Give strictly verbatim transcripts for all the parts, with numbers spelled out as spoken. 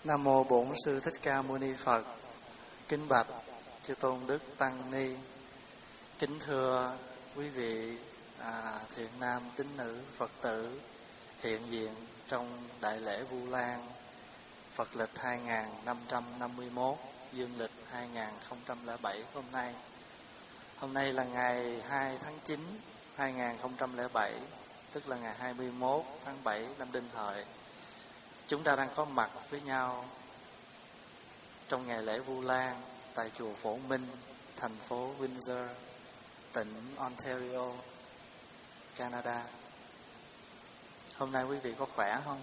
Nam mô Bổn Sư Thích Ca Mâu Ni Phật. Kính bạch chư tôn đức tăng ni. Kính thưa quý vị à, thiện nam tín nữ Phật tử hiện diện trong đại lễ Vu Lan Phật lịch hai nghìn năm trăm năm mươi mốt, dương lịch hai nghìn không trăm lẻ bảy hôm nay. Hôm nay là ngày hai tháng chín hai nghìn không trăm lẻ bảy, tức là ngày hai mươi mốt tháng bảy năm Đinh Hợi. Chúng ta đang có mặt với nhau trong ngày lễ Vu Lan tại chùa Phổ Minh, thành phố Windsor, tỉnh Ontario, Canada. Hôm nay quý vị có khỏe không?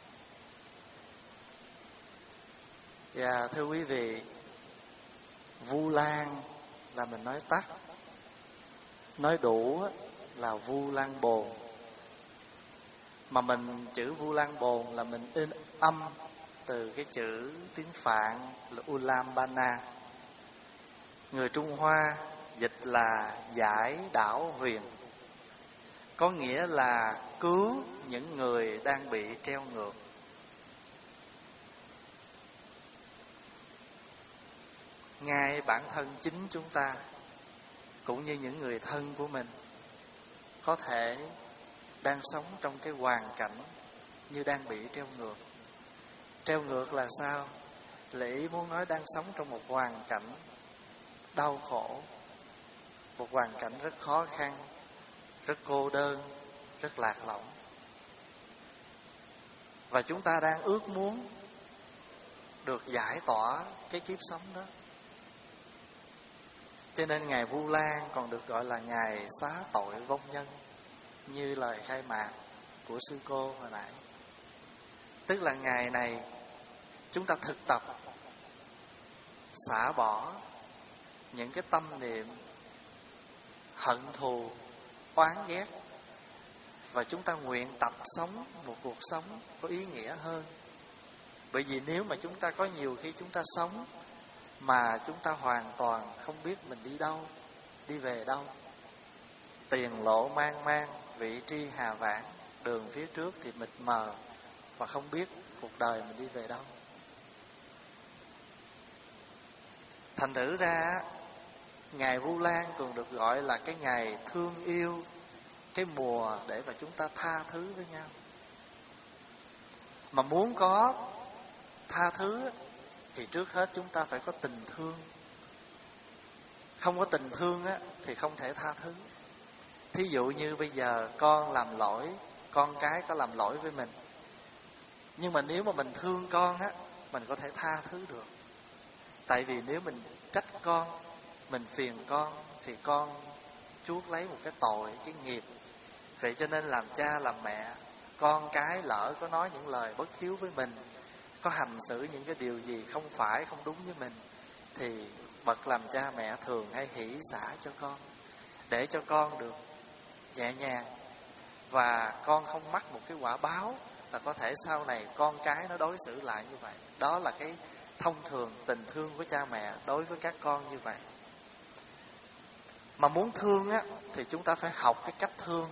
Dạ, thưa quý vị, Vu Lan là mình nói tắt, nói đủ là Vu Lan Bồn. Mà mình chữ Vu Lan Bồn là mình in âm từ cái chữ tiếng Phạn là Ulaanbaatar. Người Trung Hoa dịch là giải đảo huyền, có nghĩa là cứu những người đang bị treo ngược. Ngay bản thân chính chúng ta cũng như những người thân của mình có thể đang sống trong cái hoàn cảnh như đang bị treo ngược. Treo ngược là sao? Là ý muốn nói đang sống trong một hoàn cảnh đau khổ, một hoàn cảnh rất khó khăn, rất cô đơn, rất lạc lõng. Và chúng ta đang ước muốn được giải tỏa cái kiếp sống đó. Cho nên ngày Vu Lan còn được gọi là ngày xá tội vong nhân, như lời khai mạc của sư cô hồi nãy. Tức là ngày này chúng ta thực tập xả bỏ những cái tâm niệm hận thù, oán ghét, và chúng ta nguyện tập sống một cuộc sống có ý nghĩa hơn. Bởi vì nếu mà chúng ta có nhiều khi chúng ta sống mà chúng ta hoàn toàn không biết mình đi đâu, đi về đâu, tiền lộ mang mang, vị tri hà vãng, đường phía trước thì mịt mờ, và không biết cuộc đời mình đi về đâu. Thành thử ra ngày Vu Lan còn được gọi là cái ngày thương yêu, cái mùa để mà chúng ta tha thứ với nhau. Mà muốn có tha thứ thì trước hết chúng ta phải có tình thương. Không có tình thương á thì không thể tha thứ. Thí dụ như bây giờ con làm lỗi, con cái có làm lỗi với mình, nhưng mà nếu mà mình thương con á, mình có thể tha thứ được. Tại vì nếu mình trách con, mình phiền con, thì con chuốc lấy một cái tội, cái nghiệp. Vậy cho nên làm cha làm mẹ, con cái lỡ có nói những lời bất hiếu với mình, có hành xử những cái điều gì không phải, không đúng với mình, thì bậc làm cha mẹ thường hay hỷ xả cho con, để cho con được nhẹ nhàng, và con không mắc một cái quả báo là có thể sau này con cái nó đối xử lại như vậy. Đó là cái thông thường tình thương của cha mẹ đối với các con như vậy. Mà muốn thương á thì chúng ta phải học cái cách thương.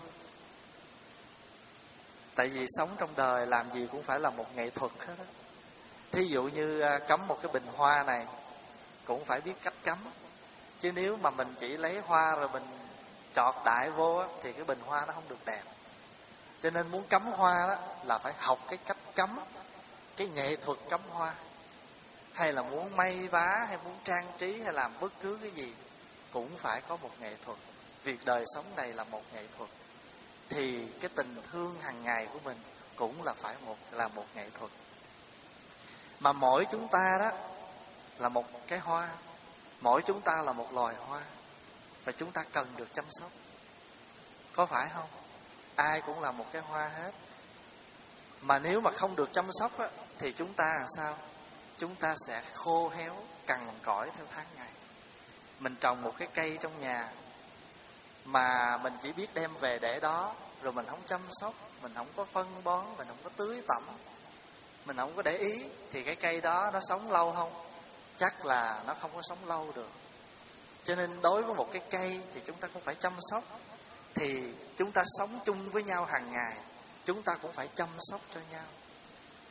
Tại vì sống trong đời làm gì cũng phải là một nghệ thuật hết á. Thí dụ như cắm một cái bình hoa này cũng phải biết cách cắm. Chứ nếu mà mình chỉ lấy hoa rồi mình chọt đại vô á, thì cái bình hoa nó không được đẹp. Cho nên muốn cắm hoa đó là phải học cái cách cắm, cái nghệ thuật cắm hoa. Hay là muốn may vá, hay muốn trang trí, hay làm bất cứ cái gì cũng phải có một nghệ thuật. Việc đời sống này là một nghệ thuật. Thì cái tình thương hàng ngày của mình cũng là phải một là một nghệ thuật. Mà mỗi chúng ta đó là một cái hoa, mỗi chúng ta là một loài hoa, và chúng ta cần được chăm sóc. Có phải không? Ai cũng là một cái hoa hết. Mà nếu mà không được chăm sóc á, thì chúng ta làm sao? Chúng ta sẽ khô héo, cằn cỗi theo tháng ngày. Mình trồng một cái cây trong nhà mà mình chỉ biết đem về để đó, rồi mình không chăm sóc, mình không có phân bón, mình không có tưới tẩm, mình không có để ý, thì cái cây đó nó sống lâu không? Chắc là nó không có sống lâu được. Cho nên đối với một cái cây thì chúng ta cũng phải chăm sóc. Thì chúng ta sống chung với nhau hàng ngày, chúng ta cũng phải chăm sóc cho nhau.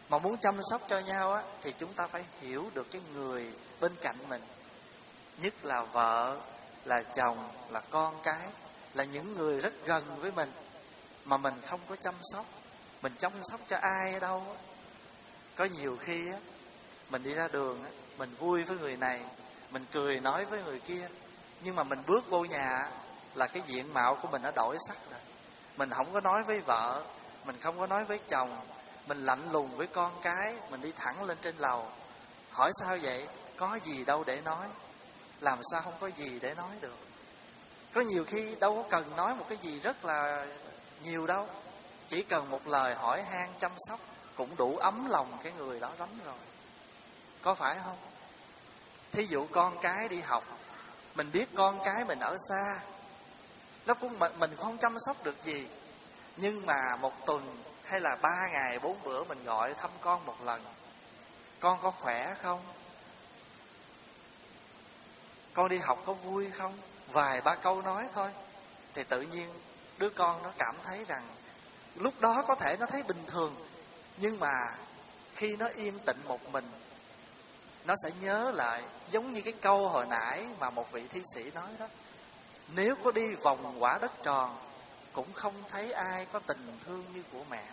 Mà muốn chăm sóc cho nhau á, thì chúng ta phải hiểu được cái người bên cạnh mình, nhất là vợ, là chồng, là con cái, là những người rất gần với mình mà mình không có chăm sóc. Mình chăm sóc cho ai ở đâu á. Có nhiều khi á, mình đi ra đường á, mình vui với người này, mình cười nói với người kia, nhưng mà mình bước vô nhà là cái diện mạo của mình đã đổi sắc rồi. Mình không có nói với vợ, mình không có nói với chồng, mình lạnh lùng với con cái, mình đi thẳng lên trên lầu. Hỏi sao vậy? Có gì đâu để nói. Làm sao không có gì để nói được? Có nhiều khi đâu có cần nói một cái gì rất là nhiều đâu, chỉ cần một lời hỏi han chăm sóc cũng đủ ấm lòng cái người đó lắm rồi. Có phải không? Thí dụ con cái đi học, mình biết con cái mình ở xa, nó cũng mình, mình không chăm sóc được gì, nhưng mà một tuần hay là ba ngày bốn bữa mình gọi thăm con một lần. Con có khỏe không? Con đi học có vui không? Vài ba câu nói thôi, thì tự nhiên đứa con nó cảm thấy rằng lúc đó có thể nó thấy bình thường, nhưng mà khi nó yên tĩnh một mình, nó sẽ nhớ lại. Giống như cái câu hồi nãy mà một vị thi sĩ nói đó: nếu có đi vòng quả đất tròn, cũng không thấy ai có tình thương như của mẹ.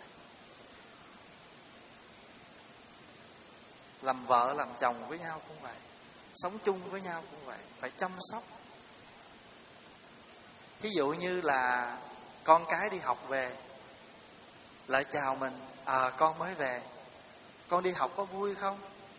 Làm vợ làm chồng với nhau cũng vậy, sống chung với nhau cũng vậy, phải chăm sóc. Ví dụ như là con cái đi học về, lại chào mình: À con mới về, con đi học có vui không?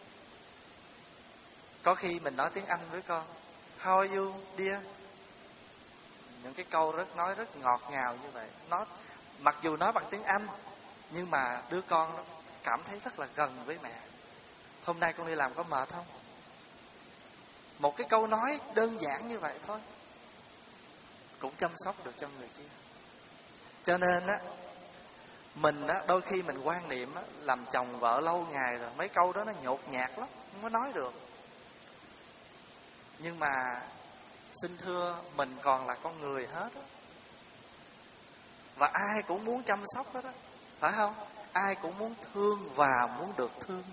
Có khi mình nói tiếng Anh với con: How are you dear? Những cái câu rất nói rất ngọt ngào như vậy. Nó mặc dù nói bằng tiếng Anh, nhưng mà đứa con nó cảm thấy rất là gần với mẹ. Hôm nay con đi làm có mệt không? Một cái câu nói đơn giản như vậy thôi cũng chăm sóc được cho người kia. Cho nên á, mình á, đôi khi mình quan niệm á, làm chồng vợ lâu ngày rồi, mấy câu đó nó nhột nhạt lắm, không có nói được. Nhưng mà xin thưa, mình còn là con người hết á, và ai cũng muốn chăm sóc hết á, phải không? Ai cũng muốn thương và muốn được thương.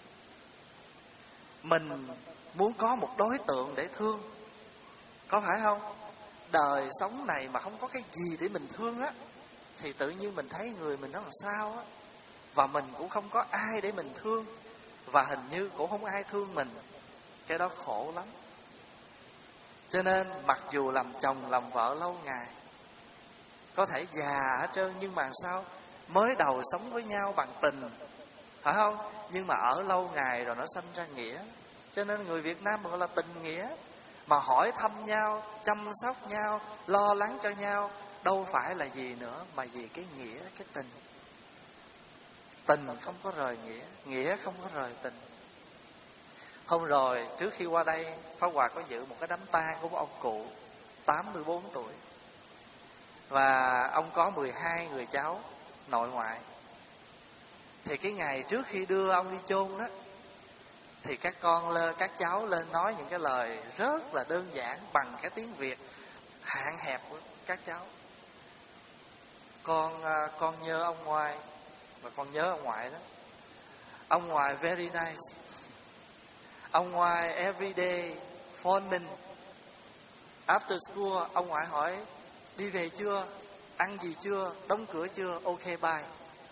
Mình muốn có một đối tượng để thương, có phải không? Đời sống này mà không có cái gì để mình thương á, thì tự nhiên mình thấy người mình nó làm sao á, và mình cũng không có ai để mình thương, và hình như cũng không ai thương mình. Cái đó khổ lắm. Cho nên mặc dù làm chồng làm vợ lâu ngày, có thể già hết trơn, nhưng mà sao? Mới đầu sống với nhau bằng tình, phải không? Nhưng mà ở lâu ngày rồi nó sanh ra nghĩa. Cho nên người Việt Nam gọi là tình nghĩa. Mà hỏi thăm nhau, chăm sóc nhau, lo lắng cho nhau, đâu phải là gì nữa mà vì cái nghĩa, cái tình. Tình không có rời nghĩa, nghĩa không có rời tình. Hôm rồi trước khi qua đây, Pháp Hòa có dự một cái đám tang của một ông cụ tám mươi bốn tuổi. Và ông có mười hai người cháu nội ngoại. Thì cái ngày trước khi đưa ông đi chôn đó, thì các con lên, các cháu lên nói những cái lời rất là đơn giản bằng cái tiếng Việt hạn hẹp của các cháu. Con con nhớ ông ngoại, và con nhớ ông ngoại đó. Ông ngoại very nice. Ông ngoại every day phone mình. After school ông ngoại hỏi đi về chưa, ăn gì chưa, đóng cửa chưa, ok bye.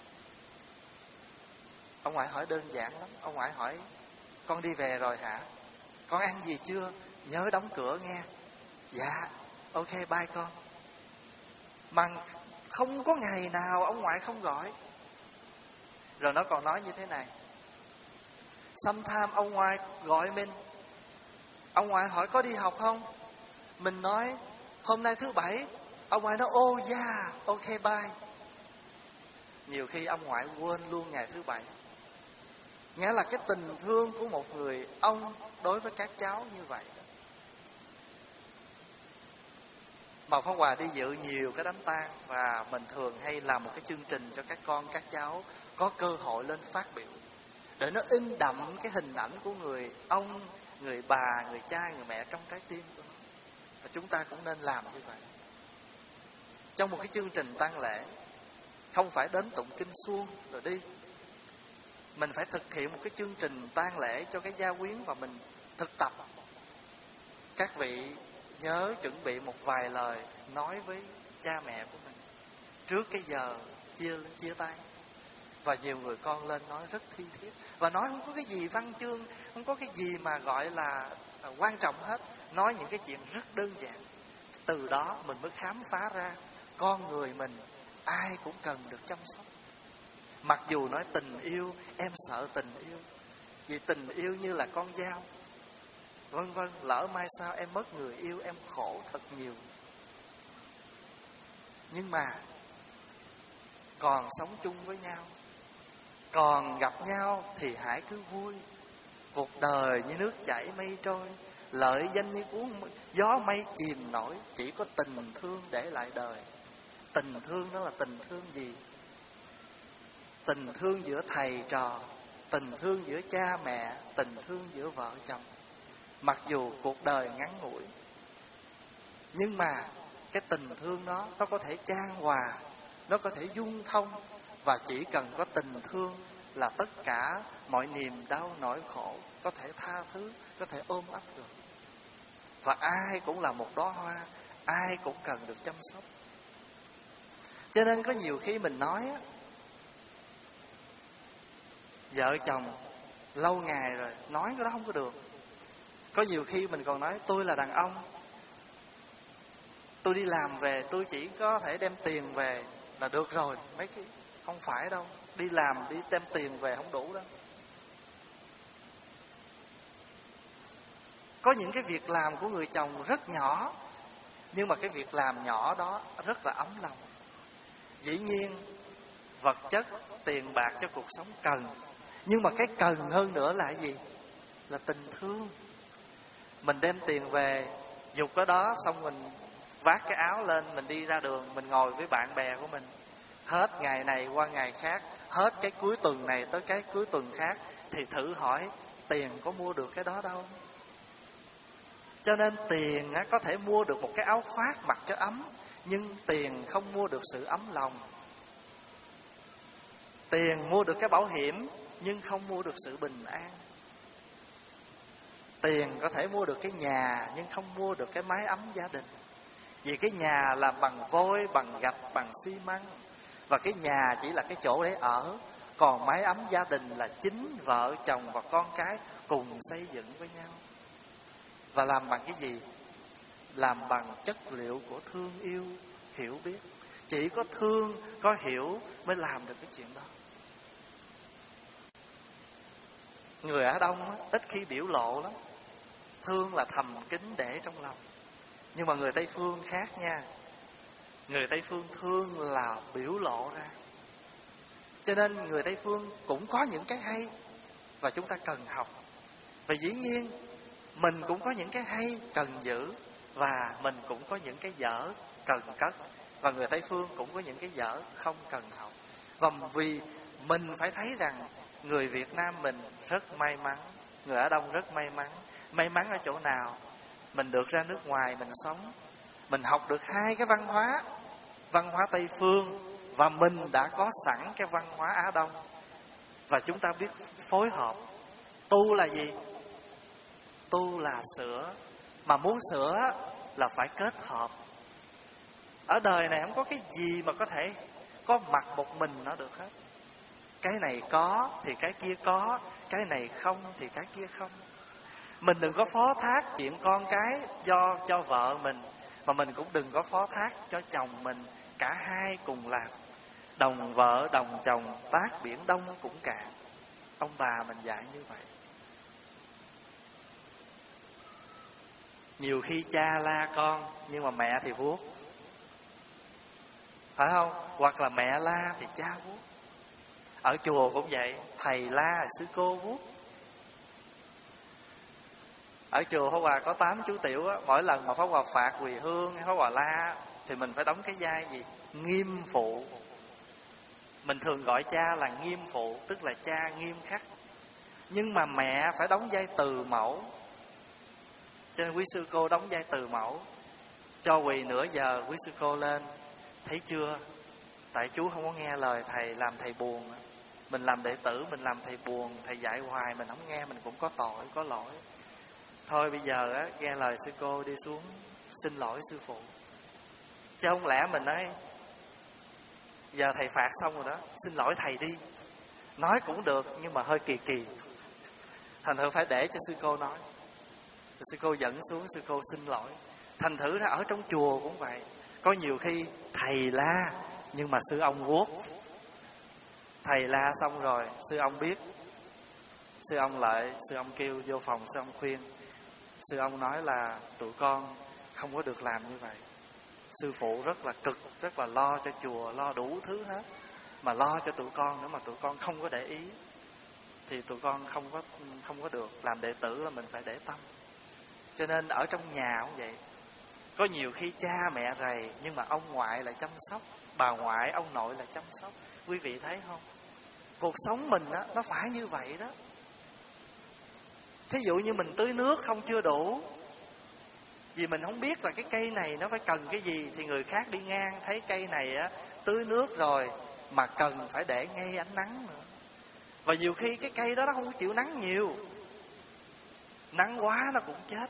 Ông ngoại hỏi đơn giản lắm. Ông ngoại hỏi con đi về rồi hả? Con ăn gì chưa? Nhớ đóng cửa nghe. Dạ, ok bye con. Mà không có ngày nào ông ngoại không gọi. Rồi nó còn nói như thế này: sometime ông ngoại gọi mình, ông ngoại hỏi có đi học không? Mình nói hôm nay thứ bảy. Ông ngoại nói oh yeah, ok bye. Nhiều khi ông ngoại quên luôn ngày thứ bảy. Nghĩa là cái tình thương của một người ông đối với các cháu như vậy. Mà Pháp Hòa đi dự nhiều cái đám tang, và mình thường hay làm một cái chương trình cho các con, các cháu có cơ hội lên phát biểu, để nó in đậm cái hình ảnh của người ông, người bà, người cha, người mẹ trong trái tim của nó. Và chúng ta cũng nên làm như vậy. Trong một cái chương trình tang lễ, không phải đến tụng kinh suông rồi đi, mình phải thực hiện một cái chương trình tang lễ cho cái gia quyến và mình thực tập. Các vị nhớ chuẩn bị một vài lời nói với cha mẹ của mình trước cái giờ chia chia tay. Và nhiều người con lên nói rất thi thiết, và nói không có cái gì văn chương, không có cái gì mà gọi là quan trọng hết, nói những cái chuyện rất đơn giản. Từ đó mình mới khám phá ra con người mình ai cũng cần được chăm sóc. Mặc dù nói tình yêu, em sợ tình yêu, vì tình yêu như là con dao, vân vân, lỡ mai sau em mất người yêu em khổ thật nhiều. Nhưng mà còn sống chung với nhau, còn gặp nhau thì hãy cứ vui. Cuộc đời như nước chảy mây trôi, lợi danh như cuốn gió mây chìm nổi. Chỉ có tình thương để lại đời. Tình thương đó là tình thương gì? Tình thương giữa thầy trò, tình thương giữa cha mẹ, tình thương giữa vợ chồng. Mặc dù cuộc đời ngắn ngủi, nhưng mà cái tình thương đó nó có thể chan hòa, nó có thể dung thông. Và chỉ cần có tình thương là tất cả mọi niềm đau nỗi khổ có thể tha thứ, có thể ôm ấp được. Và ai cũng là một đóa hoa, ai cũng cần được chăm sóc. Cho nên có nhiều khi mình nói á, vợ chồng lâu ngày rồi nói cái đó không có được. Có nhiều khi mình còn nói tôi là đàn ông, tôi đi làm về tôi chỉ có thể đem tiền về là được rồi. Mấy cái không phải đâu, đi làm đi đem tiền về không đủ đâu. Có những cái việc làm của người chồng rất nhỏ, nhưng mà cái việc làm nhỏ đó rất là ấm lòng. Dĩ nhiên vật chất, tiền bạc cho cuộc sống cần, nhưng mà cái cần hơn nữa là cái gì? Là tình thương. Mình đem tiền về dục cái đó, xong mình vác cái áo lên, mình đi ra đường, mình ngồi với bạn bè của mình. Hết ngày này qua ngày khác, hết cái cuối tuần này tới cái cuối tuần khác, thì thử hỏi tiền có mua được cái đó đâu. Cho nên tiền có thể mua được một cái áo khoác mặc cho ấm, nhưng tiền không mua được sự ấm lòng. Tiền mua được cái bảo hiểm, nhưng không mua được sự bình an. Tiền có thể mua được cái nhà, nhưng không mua được cái mái ấm gia đình. Vì cái nhà là bằng vôi, bằng gạch, bằng xi măng, và cái nhà chỉ là cái chỗ để ở. Còn mái ấm gia đình là chính vợ chồng và con cái cùng xây dựng với nhau. Và làm bằng cái gì? Làm bằng chất liệu của thương yêu, hiểu biết. Chỉ có thương, có hiểu mới làm được cái chuyện đó. Người Á Đông á, ít khi biểu lộ lắm. Thương là thầm kín để trong lòng. Nhưng mà người Tây Phương khác nha. Người Tây Phương thương là biểu lộ ra. Cho nên người Tây Phương cũng có những cái hay, và chúng ta cần học. Và dĩ nhiên mình cũng có những cái hay cần giữ, và mình cũng có những cái dở cần cất. Và người Tây Phương cũng có những cái dở không cần học. Và vì mình phải thấy rằng người Việt Nam mình rất may mắn, người Á Đông rất may mắn. May mắn ở chỗ nào? Mình được ra nước ngoài mình sống, mình học được hai cái văn hóa, văn hóa Tây Phương, và mình đã có sẵn cái văn hóa Á Đông. Và chúng ta biết phối hợp. Tu là gì? Tu là sửa. Mà muốn sửa là phải kết hợp. Ở đời này không có cái gì mà có thể có mặt một mình nó được hết. Cái này có thì cái kia có, cái này không thì cái kia không. Mình đừng có phó thác chuyện con cái do cho vợ mình, mà mình cũng đừng có phó thác cho chồng mình. Cả hai cùng làm. Đồng vợ đồng chồng, tác biển đông cũng cạn. Ông bà mình dạy như vậy. Nhiều khi cha la con, nhưng mà mẹ thì vuốt, phải không? Hoặc là mẹ la thì cha vuốt. Ở chùa cũng vậy, thầy la sư cô vuốt. Ở chùa Pháp Hòa có tám chú tiểu á, mỗi lần mà Pháp Hòa phạt quỳ hương hay Pháp Hòa la thì mình phải đóng cái vai gì? Nghiêm phụ. Mình thường gọi cha là nghiêm phụ, tức là cha nghiêm khắc. Nhưng mà mẹ phải đóng vai từ mẫu. Cho nên quý sư cô đóng vai từ mẫu. Cho quỳ nửa giờ, quý sư cô lên, thấy chưa? Tại chú không có nghe lời thầy, làm thầy buồn. Mình làm đệ tử, mình làm thầy buồn, thầy dạy hoài mình không nghe, mình cũng có tội, có lỗi. Thôi bây giờ á, nghe lời sư cô đi xuống xin lỗi sư phụ. Chứ không lẽ mình nói giờ thầy phạt xong rồi đó, xin lỗi thầy đi. Nói cũng được nhưng mà hơi kỳ kỳ. Thành thử phải để cho sư cô nói. Sư cô dẫn xuống, sư cô xin lỗi. Thành thử ra ở trong chùa cũng vậy. Có nhiều khi thầy la nhưng mà sư ông guốc. Thầy la xong rồi sư ông biết. Sư ông lại, sư ông kêu vô phòng, sư ông khuyên. Sư ông nói là tụi con không có được làm như vậy. Sư phụ rất là cực, rất là lo cho chùa, lo đủ thứ hết. Mà lo cho tụi con nữa mà tụi con không có để ý thì tụi con không có không có được. Làm đệ tử là mình phải để tâm. Cho nên ở trong nhà cũng vậy. Có nhiều khi cha mẹ rầy nhưng mà ông ngoại lại chăm sóc, bà ngoại, ông nội lại chăm sóc. Quý vị thấy không? Cuộc sống mình á, nó phải như vậy đó. Thí dụ như mình tưới nước không chưa đủ, vì mình không biết là cái cây này nó phải cần cái gì, thì người khác đi ngang thấy cây này á tưới nước rồi mà cần phải để ngay ánh nắng nữa. Và nhiều khi cái cây đó nó không chịu nắng nhiều, nắng quá nó cũng chết.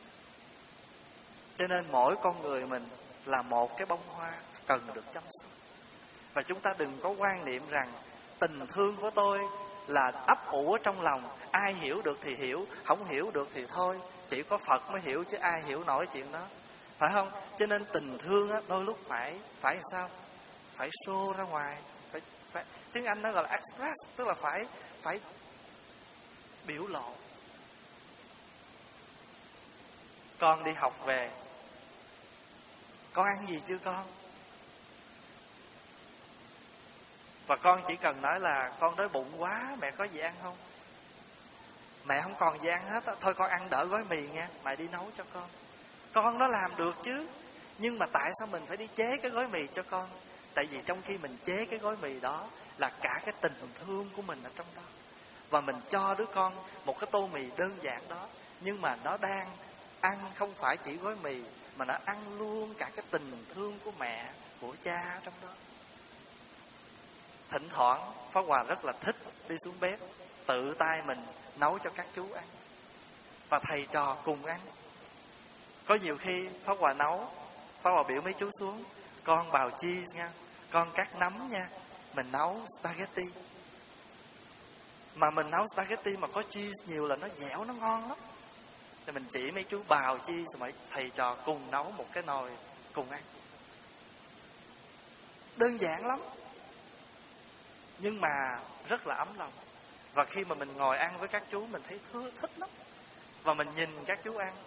Cho nên mỗi con người mình là một cái bông hoa cần được chăm sóc. Và chúng ta đừng có quan niệm rằng tình thương của tôi là ấp ủ ở trong lòng, ai hiểu được thì hiểu, không hiểu được thì thôi. Chỉ có Phật mới hiểu chứ ai hiểu nổi chuyện đó, phải không? Cho nên tình thương á, đôi lúc phải phải làm sao? Phải show ra ngoài, phải, phải tiếng Anh nó gọi là express, tức là phải phải biểu lộ. Con đi học về, con ăn gì chưa con? Và con chỉ cần nói là con đói bụng quá, mẹ có gì ăn không? Mẹ không còn gì ăn hết, thôi con ăn đỡ gói mì nha, mẹ đi nấu cho con. Con nó làm được chứ. Nhưng mà tại sao mình phải đi chế cái gói mì cho con? Tại vì trong khi mình chế cái gói mì đó là cả cái tình thương của mình ở trong đó. Và mình cho đứa con một cái tô mì đơn giản đó, nhưng mà nó đang ăn không phải chỉ gói mì, mà nó ăn luôn cả cái tình thương của mẹ, của cha trong đó. Thỉnh thoảng Pháp Hòa rất là thích đi xuống bếp, tự tay mình nấu cho các chú ăn, và thầy trò cùng ăn. Có nhiều khi Pháp Hòa nấu, Pháp Hòa biểu mấy chú xuống, con bào cheese nha, con cắt nấm nha, mình nấu spaghetti. Mà mình nấu spaghetti mà có cheese nhiều là nó dẻo, nó ngon lắm. Thì mình chỉ mấy chú bào cheese, rồi thầy trò cùng nấu một cái nồi cùng ăn. Đơn giản lắm, nhưng mà rất là ấm lòng. Và khi mà mình ngồi ăn với các chú, mình thấy thích lắm. Và mình nhìn các chú ăn,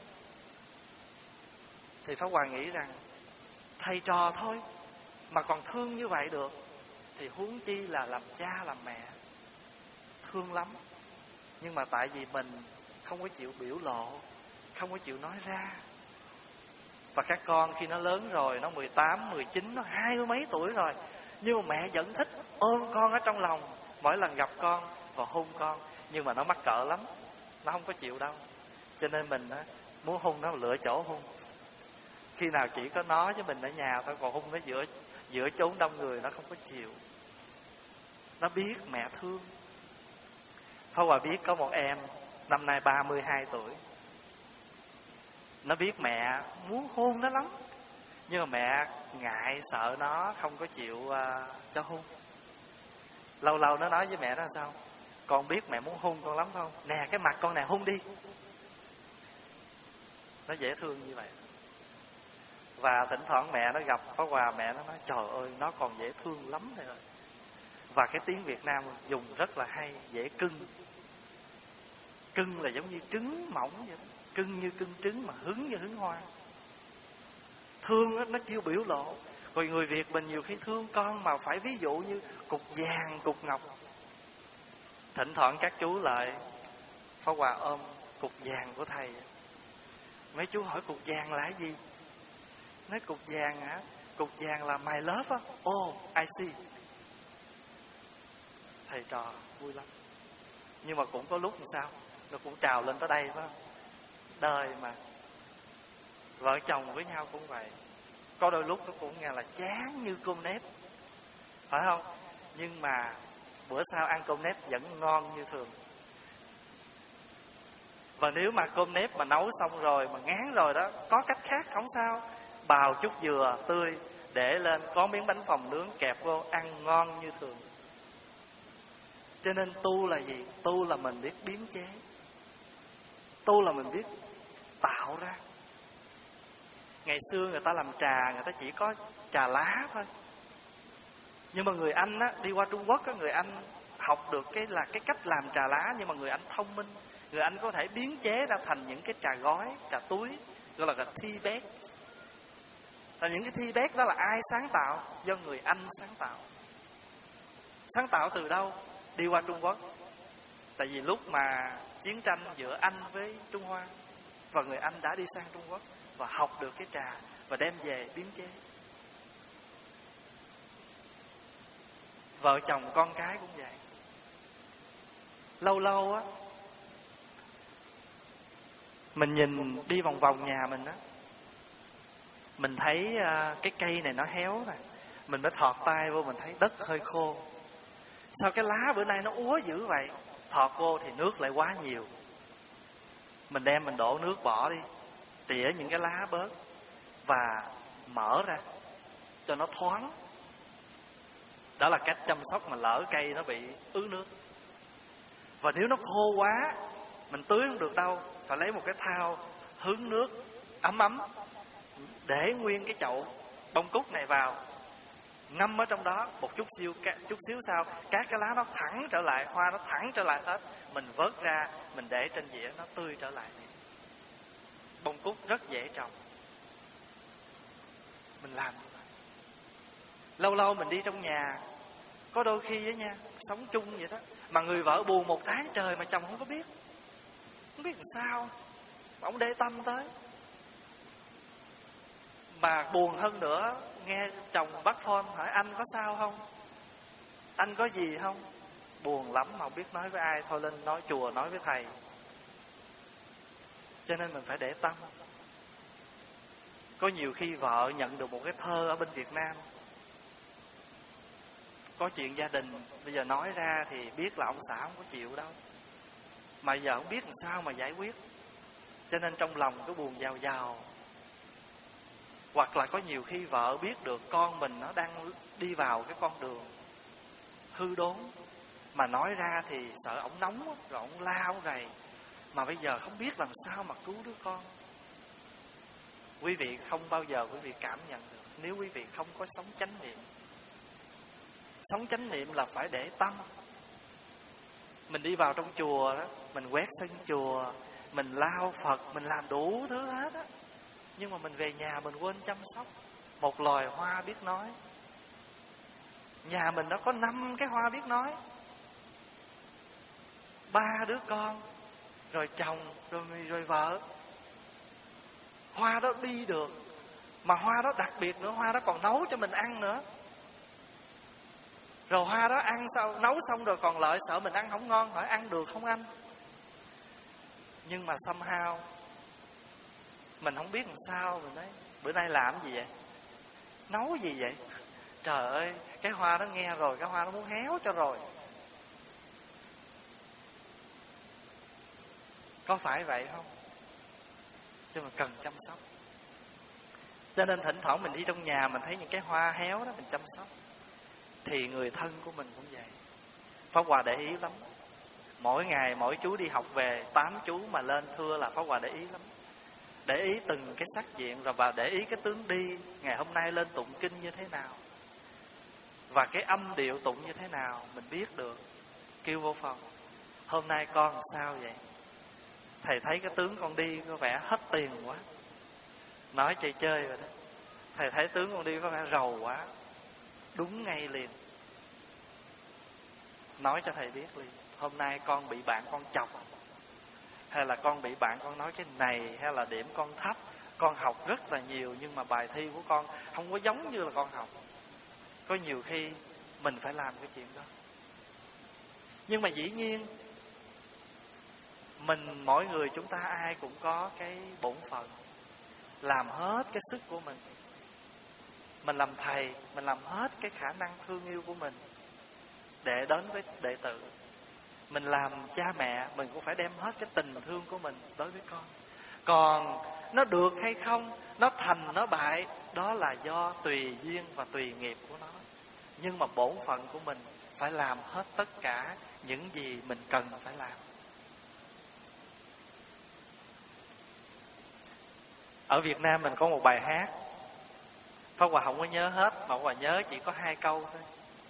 thì Pháp Hòa nghĩ rằng thầy trò thôi mà còn thương như vậy được, thì huống chi là làm cha làm mẹ. Thương lắm. Nhưng mà tại vì mình không có chịu biểu lộ, không có chịu nói ra. Và các con khi nó lớn rồi, nó mười tám, mười chín, nó hai mươi mấy tuổi rồi, nhưng mà mẹ vẫn thích ôm con ở trong lòng mỗi lần gặp con và hôn con. Nhưng mà nó mắc cỡ lắm, nó không có chịu đâu. Cho nên mình á, muốn hôn nó lựa chỗ hôn. Khi nào chỉ có nó với mình ở nhà thôi, còn hôn nó giữa giữa chốn đông người nó không có chịu. Nó biết mẹ thương. Pháp Hòa biết có một em năm nay ba mươi hai tuổi, nó biết mẹ muốn hôn nó lắm, nhưng mà mẹ ngại sợ nó không có chịu uh, cho hôn. Lâu lâu nó nói với mẹ nó là sao? Con biết mẹ muốn hôn con lắm không? Nè cái mặt con này hôn đi. Nó dễ thương như vậy. Và thỉnh thoảng mẹ nó gặp Pháp Hòa, mẹ nó nói trời ơi nó còn dễ thương lắm thầy ơi. Và cái tiếng Việt Nam dùng rất là hay, dễ cưng. Cưng là giống như trứng mỏng vậy đó. Cưng như cưng trứng, mà hứng như hứng hoa. Thương đó, nó chưa biểu lộ. Rồi người Việt mình nhiều khi thương con mà phải ví dụ như cục vàng, cục ngọc. Thỉnh thoảng các chú lại, Pháp Hòa ôm cục vàng của thầy. Mấy chú hỏi cục vàng là cái gì? Nói cục vàng hả? Cục vàng là my love á. Oh, I see. Thầy trò vui lắm. Nhưng mà cũng có lúc làm sao? Nó cũng trào lên tới đây phải không? Đời mà. Vợ chồng với nhau cũng vậy. Có đôi lúc nó cũng nghe là chán như cơm nếp, phải không? Nhưng mà bữa sau ăn cơm nếp vẫn ngon như thường. Và nếu mà cơm nếp mà nấu xong rồi mà ngán rồi đó, có cách khác không sao, bào chút dừa tươi để lên, có miếng bánh phồng nướng kẹp vô ăn ngon như thường. Cho nên tu là gì? Tu là mình biết biến chế, tu là mình biết tạo ra. Ngày xưa người ta làm trà, người ta chỉ có trà lá thôi. Nhưng mà người Anh á, đi qua Trung Quốc á, người Anh học được cái là cái cách làm trà lá. Nhưng mà người Anh thông minh, người Anh có thể biến chế ra thành những cái trà gói, trà túi, gọi là tea bag. Và những cái tea bag đó là ai sáng tạo? Do người Anh sáng tạo. Sáng tạo từ đâu? Đi qua Trung Quốc. Tại vì lúc mà chiến tranh giữa Anh với Trung Hoa, và người Anh đã đi sang Trung Quốc và học được cái trà và đem về biến chế. Vợ chồng con cái cũng vậy. Lâu lâu á, mình nhìn đi vòng vòng nhà mình á, mình thấy cái cây này nó héo nè, mình mới thọt tay vô, mình thấy đất hơi khô. Sao cái lá bữa nay nó úa dữ vậy? Thọt vô thì nước lại quá nhiều. Mình đem mình đổ nước bỏ đi, tỉa những cái lá bớt và mở ra cho nó thoáng. Đó là cách chăm sóc mà lỡ cây nó bị ứ nước. Và nếu nó khô quá, mình tưới không được đâu, phải lấy một cái thau hứng nước ấm ấm, để nguyên cái chậu bông cúc này vào, ngâm ở trong đó một chút xíu, chút xíu sau các cái lá nó thẳng trở lại, hoa nó thẳng trở lại hết. Mình vớt ra, mình để trên dĩa, nó tươi trở lại. Bông cúc rất dễ trồng. Mình làm như vậy. Lâu lâu mình đi trong nhà, có đôi khi á nha, sống chung vậy đó, mà người vợ buồn một tháng trời mà chồng không có biết, không biết làm sao, ông để tâm tới. Mà buồn hơn nữa, nghe chồng bắt phone hỏi anh có sao không, anh có gì không. Buồn lắm mà không biết nói với ai, thôi lên nói chùa, nói với thầy. Cho nên mình phải để tâm. Có nhiều khi vợ nhận được một cái thơ ở bên Việt Nam, có chuyện gia đình, bây giờ nói ra thì biết là ông xã không có chịu đâu, mà giờ không biết làm sao mà giải quyết. Cho nên trong lòng cứ buồn giàu giàu. Hoặc là có nhiều khi vợ biết được con mình nó đang đi vào cái con đường hư đốn, mà nói ra thì sợ ổng nóng, rồi ổng la ổng rầy, mà bây giờ không biết làm sao mà cứu đứa con. Quý vị không bao giờ quý vị cảm nhận được nếu quý vị không có sống chánh niệm. Sống chánh niệm là phải để tâm. Mình đi vào trong chùa đó, mình quét sân chùa, mình lau Phật, mình làm đủ thứ hết á. Nhưng mà mình về nhà mình quên chăm sóc một loài hoa biết nói. Nhà mình nó có năm cái hoa biết nói, ba đứa con, rồi chồng, rồi rồi vợ. Hoa đó đi được, mà hoa đó đặc biệt nữa, hoa đó còn nấu cho mình ăn nữa. Rồi hoa đó ăn sao, nấu xong rồi còn lợi, sợ mình ăn không ngon, hỏi ăn được không anh. Nhưng mà somehow mình không biết làm sao. Mình nói bữa nay làm gì vậy, nấu gì vậy. Trời ơi, cái hoa đó nghe rồi, cái hoa nó muốn héo cho rồi. Có phải vậy không? Chứ mà cần chăm sóc. Cho nên thỉnh thoảng mình đi trong nhà, mình thấy những cái hoa héo đó, mình chăm sóc. Thì người thân của mình cũng vậy. Pháp Hòa để ý lắm. Mỗi ngày mỗi chú đi học về, tám chú mà lên thưa là Pháp Hòa để ý lắm. Để ý từng cái sắc diện, rồi và để ý cái tướng đi. Ngày hôm nay lên tụng kinh như thế nào, và cái âm điệu tụng như thế nào, mình biết được. Kêu vô phòng, hôm nay con sao vậy? Thầy thấy cái tướng con đi có vẻ hết tiền quá. Nói chơi chơi rồi đó. Thầy thấy tướng con đi có vẻ rầu quá. Đúng ngay liền. Nói cho thầy biết liền, hôm nay con bị bạn con chọc, hay là con bị bạn con nói cái này, hay là điểm con thấp. Con học rất là nhiều, nhưng mà bài thi của con không có giống như là con học. Có nhiều khi mình phải làm cái chuyện đó. Nhưng mà dĩ nhiên mình, mỗi người chúng ta ai cũng có cái bổn phận, làm hết cái sức của mình. Mình làm thầy, mình làm hết cái khả năng thương yêu của mình. để đến với đệ tử. Mình làm cha mẹ, mình cũng phải đem hết cái tình thương của mình đối với con. Còn nó được hay không, nó thành nó bại, đó là do tùy duyên và tùy nghiệp của nó. Nhưng mà bổn phận của mình phải làm hết tất cả những gì mình cần phải làm. Ở Việt Nam mình có một bài hát, Pháp Hòa không có nhớ hết, Pháp Hòa nhớ chỉ có hai câu thôi.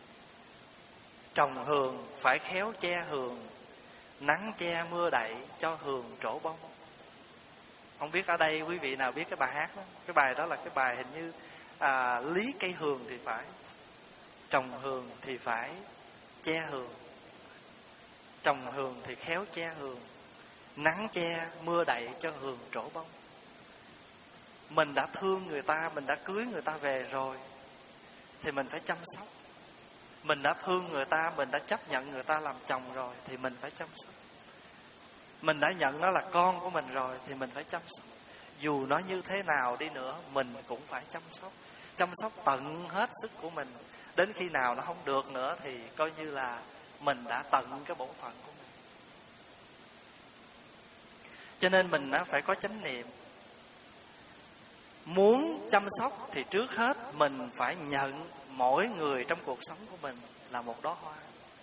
Trồng hường phải khéo che hường, nắng che mưa đậy cho hường trổ bông. Không biết ở đây quý vị nào biết cái bài hát đó. Cái bài đó là cái bài hình như à, lý cây hường thì phải. Trồng hường thì phải che hường, trồng hường thì khéo che hường, nắng che mưa đậy cho hường trổ bông. Mình đã thương người ta, mình đã cưới người ta về rồi thì mình phải chăm sóc. Mình đã thương người ta, mình đã chấp nhận người ta làm chồng rồi thì mình phải chăm sóc. Mình đã nhận nó là con của mình rồi thì mình phải chăm sóc. Dù nó như thế nào đi nữa, mình cũng phải chăm sóc. Chăm sóc tận hết sức của mình. Đến khi nào nó không được nữa thì coi như là mình đã tận cái bổn phận của mình. Cho nên mình phải có chánh niệm. Muốn chăm sóc thì trước hết mình phải nhận mỗi người trong cuộc sống của mình là một đóa hoa.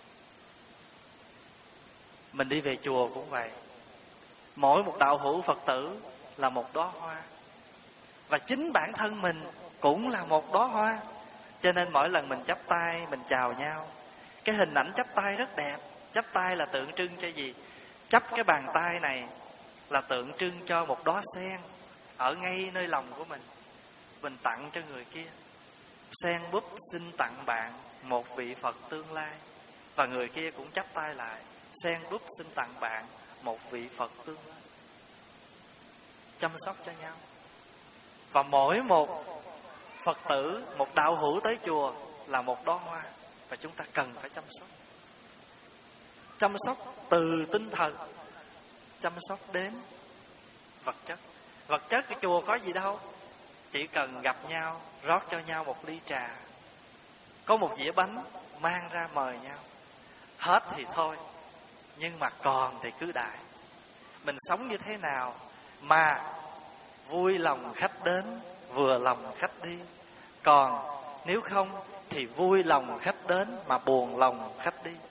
Mình đi về chùa cũng vậy. Mỗi một đạo hữu Phật tử là một đóa hoa. Và chính bản thân mình cũng là một đóa hoa. Cho nên mỗi lần mình chắp tay, mình chào nhau, cái hình ảnh chắp tay rất đẹp. Chắp tay là tượng trưng cho gì? Chắp cái bàn tay này là tượng trưng cho một đóa sen ở ngay nơi lòng của mình. Mình tặng cho người kia. Sen búp xin tặng bạn một vị Phật tương lai. Và người kia cũng chắp tay lại. Sen búp xin tặng bạn một vị Phật tương lai. Chăm sóc cho nhau. Và mỗi một Phật tử, một đạo hữu tới chùa là một đóa hoa. Và chúng ta cần phải chăm sóc. Chăm sóc từ tinh thần, chăm sóc đến vật chất. Vật chất cái chùa có gì đâu, chỉ cần gặp nhau, rót cho nhau một ly trà, có một dĩa bánh mang ra mời nhau. Hết thì thôi, nhưng mà còn thì cứ đãi. Mình sống như thế nào mà vui lòng khách đến, vừa lòng khách đi. Còn nếu không thì vui lòng khách đến mà buồn lòng khách đi.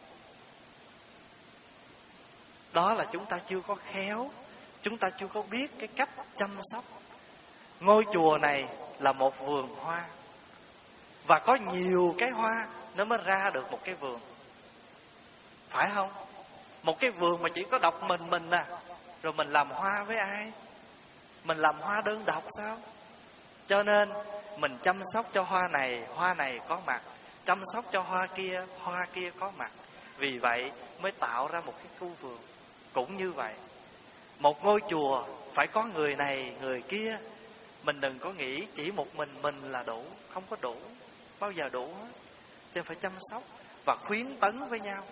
Đó là chúng ta chưa có khéo, chúng ta chưa có biết cái cách chăm sóc. Ngôi chùa này là một vườn hoa, và có nhiều cái hoa nó mới ra được một cái vườn, phải không? Một cái vườn mà chỉ có độc mình mình à, rồi mình làm hoa với ai? Mình làm hoa đơn độc sao? Cho nên mình chăm sóc cho hoa này, hoa này có mặt. Chăm sóc cho hoa kia, hoa kia có mặt. Vì vậy mới tạo ra một cái khu vườn. Cũng như vậy, một ngôi chùa phải có người này, người kia. Mình đừng có nghĩ chỉ một mình mình là đủ. Không có đủ, bao giờ đủ hết. Cho nên phải chăm sóc và khuyến tấn với nhau.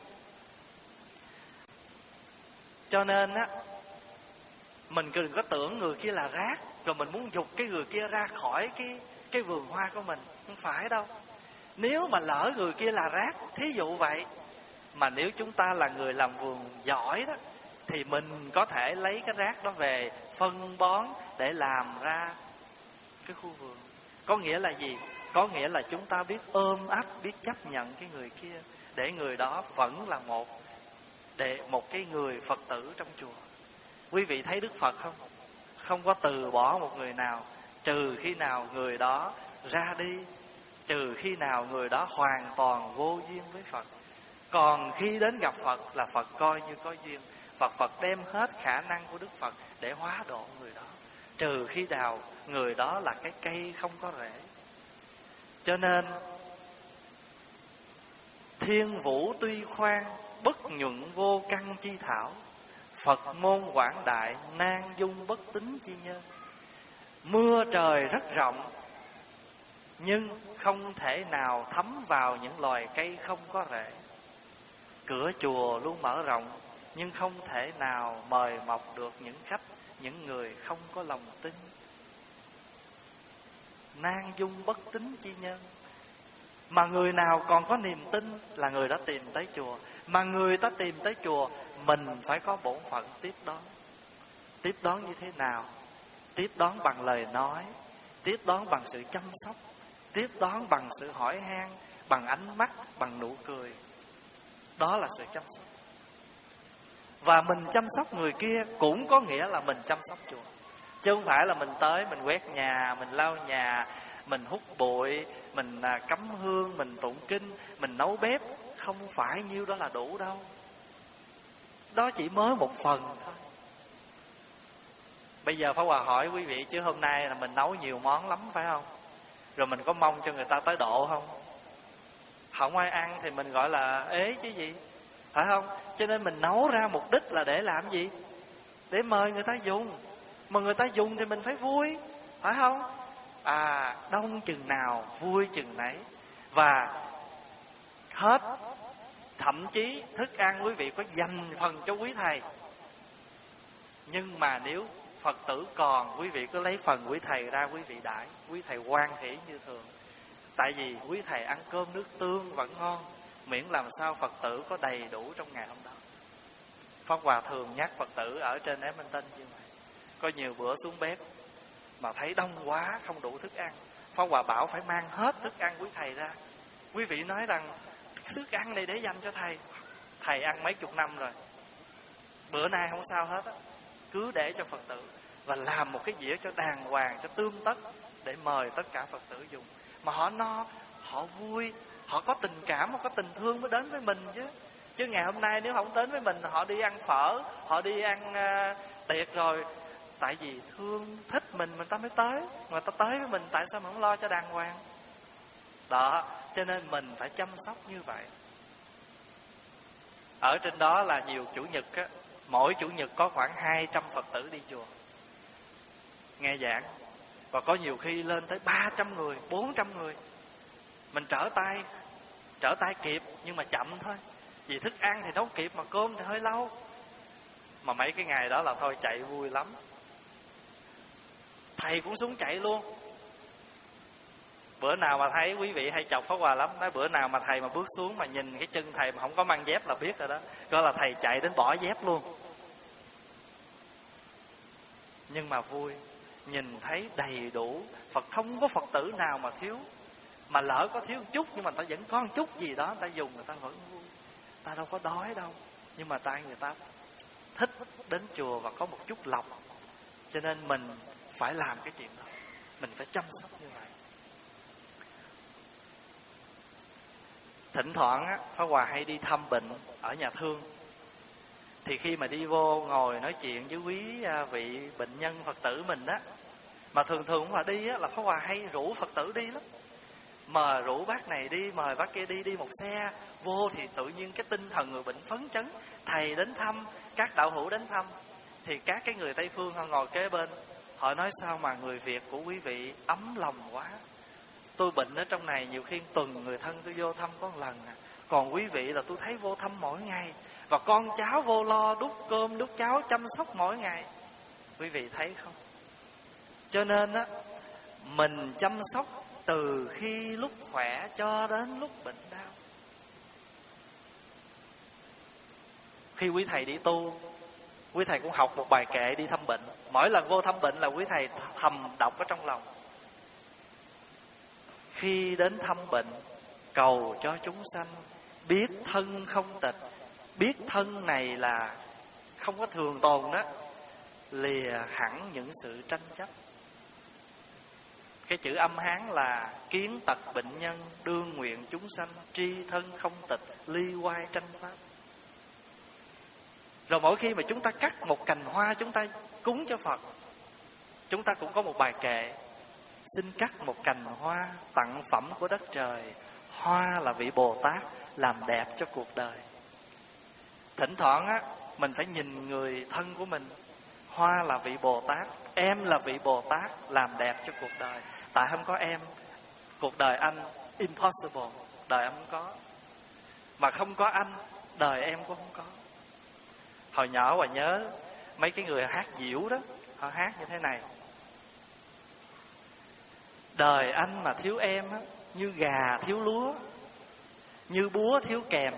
Cho nên á, mình đừng có tưởng người kia là rác rồi mình muốn giục cái người kia ra khỏi cái, cái vườn hoa của mình. Không phải đâu. Nếu mà lỡ người kia là rác, thí dụ vậy, mà nếu chúng ta là người làm vườn giỏi đó, thì mình có thể lấy cái rác đó về phân bón để làm ra cái khu vườn. Có nghĩa là gì? Có nghĩa là chúng ta biết ôm ấp, biết chấp nhận cái người kia, để người đó vẫn là một để một cái người Phật tử trong chùa. Quý vị thấy Đức Phật không? Không có từ bỏ một người nào, trừ khi nào người đó ra đi, trừ khi nào người đó hoàn toàn vô duyên với Phật. Còn khi đến gặp Phật là Phật coi như có duyên. Phật Phật đem hết khả năng của Đức Phật để hóa độ người đó, trừ khi nào người đó là cái cây không có rễ. Cho nên thiên vũ tuy khoan, bất nhuận vô căn chi thảo. Phật môn quảng đại, nan dung bất tính chi nhân. Mưa trời rất rộng, nhưng không thể nào thấm vào những loài cây không có rễ. Cửa chùa luôn mở rộng, nhưng không thể nào mời mọc được những khách, những người không có lòng tin. Nan dung bất tính chi nhân. Mà người nào còn có niềm tin là người đã tìm tới chùa. Mà người ta tìm tới chùa, mình phải có bổn phận tiếp đón. Tiếp đón như thế nào? Tiếp đón bằng lời nói, tiếp đón bằng sự chăm sóc, tiếp đón bằng sự hỏi han, bằng ánh mắt, bằng nụ cười. Đó là sự chăm sóc. Và mình chăm sóc người kia cũng có nghĩa là mình chăm sóc chùa. Chứ không phải là mình tới, mình quét nhà, mình lau nhà, mình hút bụi, mình cắm hương, mình tụng kinh, mình nấu bếp. Không phải nhiêu đó là đủ đâu. Đó chỉ mới một phần thôi. Bây giờ Pháp Hòa hỏi quý vị, chứ hôm nay là mình nấu nhiều món lắm phải không? Rồi mình có mong cho người ta tới độ không? Không ai ăn thì mình gọi là ế chứ gì, phải không? Cho nên mình nấu ra mục đích là để làm gì? Để mời người ta dùng. Mà người ta dùng thì mình phải vui, phải không? À, đông chừng nào vui chừng nấy. Và hết, thậm chí thức ăn quý vị có dành phần cho quý thầy. Nhưng mà nếu Phật tử còn, quý vị cứ lấy phần quý thầy ra quý vị đãi, quý thầy hoan hỷ như thường. Tại vì quý thầy ăn cơm nước tương vẫn ngon, miễn làm sao Phật tử có đầy đủ trong ngày hôm đó. Pháp Hòa thường nhắc Phật tử ở trên Edmonton như vậy. Có nhiều bữa xuống bếp mà thấy đông quá không đủ thức ăn, Pháp Hòa bảo phải mang hết thức ăn quý thầy ra. Quý vị nói rằng thức ăn này để dành cho thầy. Thầy ăn mấy chục năm rồi, bữa nay không sao hết á, cứ để cho Phật tử. Và làm một cái dĩa cho đàng hoàng, cho tươm tất, để mời tất cả Phật tử dùng. Mà họ no, họ vui, họ có tình cảm, họ có tình thương mới đến với mình chứ. Chứ ngày hôm nay nếu không đến với mình, họ đi ăn phở, họ đi ăn uh, tiệc rồi. Tại vì thương, thích mình, mình ta mới tới. Mà ta tới với mình, tại sao mình không lo cho đàng hoàng? Đó, cho nên mình phải chăm sóc như vậy. Ở trên đó là nhiều chủ nhật á, mỗi chủ nhật có khoảng hai trăm Phật tử đi chùa nghe giảng. Và có nhiều khi lên tới ba trăm người, bốn trăm người. Mình trở tay, trở tay kịp, nhưng mà chậm thôi. Vì thức ăn thì nấu kịp, mà cơm thì hơi lâu. Mà mấy cái ngày đó là thôi chạy vui lắm. Thầy cũng xuống chạy luôn. Bữa nào mà thấy quý vị hay chọc Pháp Hòa lắm, nói bữa nào mà thầy mà bước xuống mà nhìn cái chân thầy mà không có mang dép là biết rồi đó. Đó là thầy chạy đến bỏ dép luôn. Nhưng mà vui, nhìn thấy đầy đủ. Phật không có Phật tử nào mà thiếu. Mà lỡ có thiếu một chút, nhưng mà ta vẫn có một chút gì đó, ta dùng người ta vẫn vui. Ta đâu có đói đâu, nhưng mà ta người ta thích đến chùa và có một chút lộc. Cho nên mình phải làm cái chuyện đó, mình phải chăm sóc như vậy. Thỉnh thoảng á, Pháp Hòa hay đi thăm bệnh ở nhà thương. Thì khi mà đi vô ngồi nói chuyện với quý vị bệnh nhân Phật tử mình á, mà thường thường Pháp Hòa đi á, là Pháp Hòa hay rủ Phật tử đi lắm. Mà rủ bác này đi, mời bác kia đi, đi một xe. Vô thì tự nhiên cái tinh thần người bệnh phấn chấn. Thầy đến thăm, các đạo hữu đến thăm. Thì các cái người Tây Phương họ ngồi kế bên, họ nói sao mà người Việt của quý vị ấm lòng quá. Tôi bệnh ở trong này nhiều khi tuần người thân tôi vô thăm có một lần à. Còn quý vị là tôi thấy vô thăm mỗi ngày. Và con cháu vô lo đút cơm, đút cháo, chăm sóc mỗi ngày. Quý vị thấy không? Cho nên á, mình chăm sóc từ khi lúc khỏe cho đến lúc bệnh đau. Khi quý thầy đi tu, quý thầy cũng học một bài kệ đi thăm bệnh. Mỗi lần vô thăm bệnh là quý thầy thầm đọc ở trong lòng: khi đến thăm bệnh, cầu cho chúng sanh biết thân không tịch. Biết thân này là không có thường tồn đó, lìa hẳn những sự tranh chấp. Cái chữ âm Hán là kiến tật bệnh nhân, đương nguyện chúng sanh tri thân không tịch, ly oai tranh pháp. Rồi mỗi khi mà chúng ta cắt một cành hoa chúng ta cúng cho Phật, chúng ta cũng có một bài kệ: xin cắt một cành hoa tặng phẩm của đất trời, hoa là vị Bồ Tát làm đẹp cho cuộc đời. Thỉnh thoảng á, mình phải nhìn người thân của mình: hoa là vị Bồ Tát, em là vị Bồ Tát làm đẹp cho cuộc đời. Tại không có em, cuộc đời anh impossible, đời anh không có. Mà không có anh, đời em cũng không có. Hồi nhỏ Hòa nhớ mấy cái người hát diễu đó, họ hát như thế này: đời anh mà thiếu em á, như gà thiếu lúa. như búa thiếu kèm.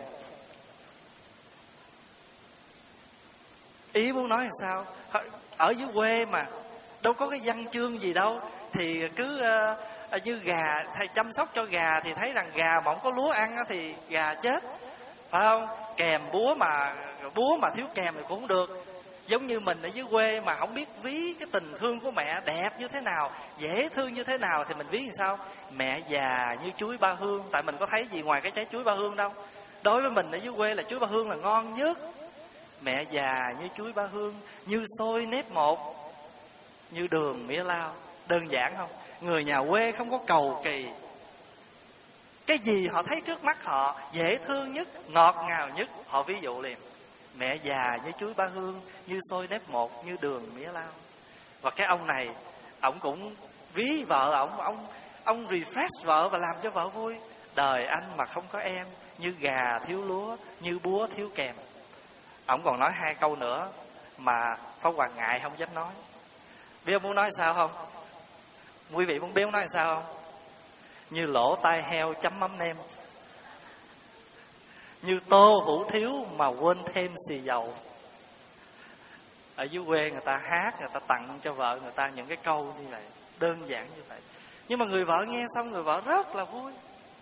Ý muốn nói là sao? Ở dưới quê mà đâu có cái văn chương gì đâu, thì cứ uh, như gà, thầy chăm sóc cho gà thì thấy rằng gà mà không có lúa ăn thì gà chết, phải không? Kèm búa mà búa mà thiếu kèm thì cũng không được. Giống như mình ở dưới quê mà không biết ví cái tình thương của mẹ đẹp như thế nào, dễ thương như thế nào, thì mình ví làm sao? Mẹ già như chuối ba hương. Tại mình có thấy gì ngoài cái trái chuối ba hương đâu. Đối với mình ở dưới quê là chuối ba hương là ngon nhất. Mẹ già như chuối ba hương, như xôi nếp một, như đường mía lao. Đơn giản không? Người nhà quê không có cầu kỳ. Cái gì họ thấy trước mắt họ dễ thương nhất, ngọt ngào nhất, họ ví dụ liền. Mẹ già như chuối ba hương, như xôi nếp một, như đường mía lao. Và cái ông này, ông cũng ví vợ ông, ông ông refresh vợ và làm cho vợ vui. Đời anh mà không có em, như gà thiếu lúa, như búa thiếu kèm. Ông còn nói hai câu nữa mà Pháp Hòa ngại không dám nói. Biết ông muốn nói sao không? Quý vị muốn biết ông nói sao không? Như lỗ tai heo chấm mắm nêm, như tô hủ thiếu mà quên thêm xì dầu. Ở dưới quê người ta hát, người ta tặng cho vợ người ta những cái câu như vậy, đơn giản như vậy. Nhưng mà người vợ nghe xong, người vợ rất là vui.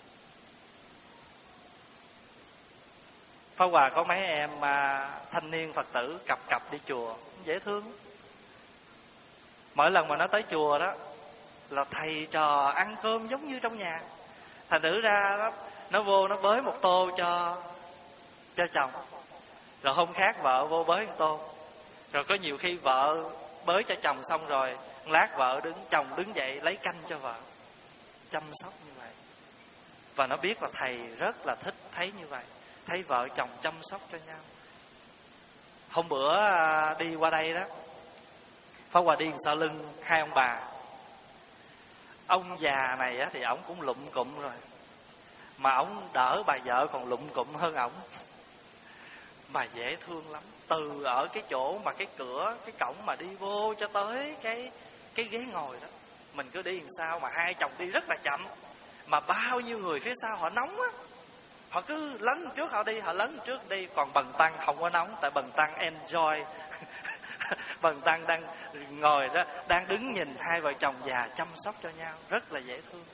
Pháp Hòa có mấy em mà thanh niên Phật tử cặp cặp đi chùa, dễ thương. Mỗi lần mà nó tới chùa đó là thầy trò ăn cơm giống như trong nhà. Thành thử ra đó, nó vô nó bới một tô cho cho chồng, rồi hôm khác vợ vô bới một tô. Rồi có nhiều khi vợ bới cho chồng xong rồi, lát vợ đứng chồng đứng dậy lấy canh cho vợ, chăm sóc như vậy. Và nó biết là thầy rất là thích thấy như vậy, thấy vợ chồng chăm sóc cho nhau. Hôm bữa đi qua đây đó, Pháp Hòa đi sau lưng hai ông bà. Ông già này á, thì ổng cũng lụm cụm rồi, mà ổng đỡ bà vợ còn lụm cụm hơn ổng. Mà dễ thương lắm. Từ ở cái chỗ mà cái cửa, cái cổng mà đi vô cho tới cái cái ghế ngồi đó, mình cứ đi làm sao mà hai chồng đi rất là chậm, mà bao nhiêu người phía sau họ nóng á, họ cứ lấn trước họ đi, họ lấn trước đi. Còn Bần Tăng không có nóng, tại Bần Tăng enjoy. Bần Tăng đang ngồi đó, đang đứng nhìn hai vợ chồng già chăm sóc cho nhau, rất là dễ thương.